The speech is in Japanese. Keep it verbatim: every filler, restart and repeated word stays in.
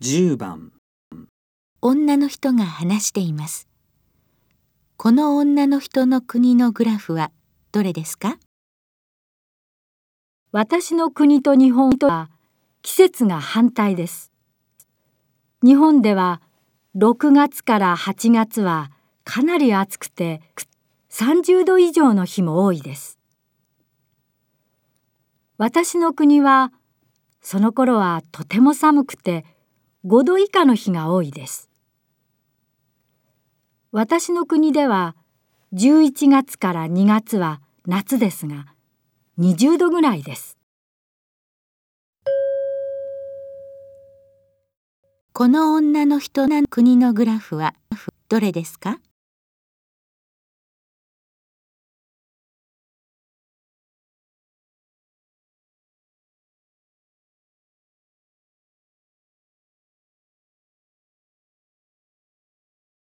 じゅうばん。 女の人が話しています。この女の人の国のグラフはどれですか？ 私の国と日本とは季節が反対です。日本ではろくがつからはちがつはかなり暑くてさんじゅうど以上の日も多いです。私の国はその頃はとても寒くてごど以下の日が多いです。私の国ではじゅういちがつからにがつは夏ですがにじゅうどぐらいです。 この女の人の国のグラフはどれですか？